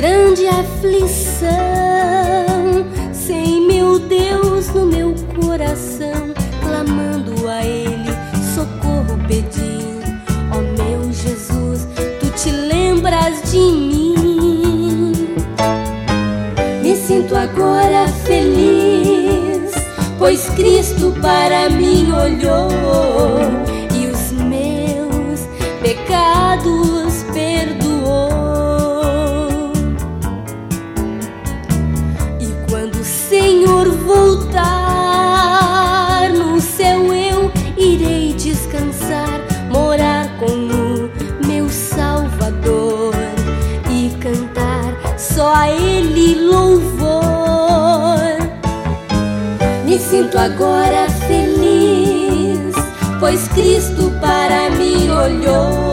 grande aflição, sem meu Deus no meu coração, clamando a Ele, socorro pedindo. Ó meu Jesus, Tu te lembras de mim. Me sinto agora feliz, pois Cristo para mim olhou e os meus pecados perdoou. E quando o Senhor voltar, no céu eu irei descansar, morar com o meu Salvador e cantar só a Ele louvor. Me sinto agora feliz, pois Cristo para mim olhou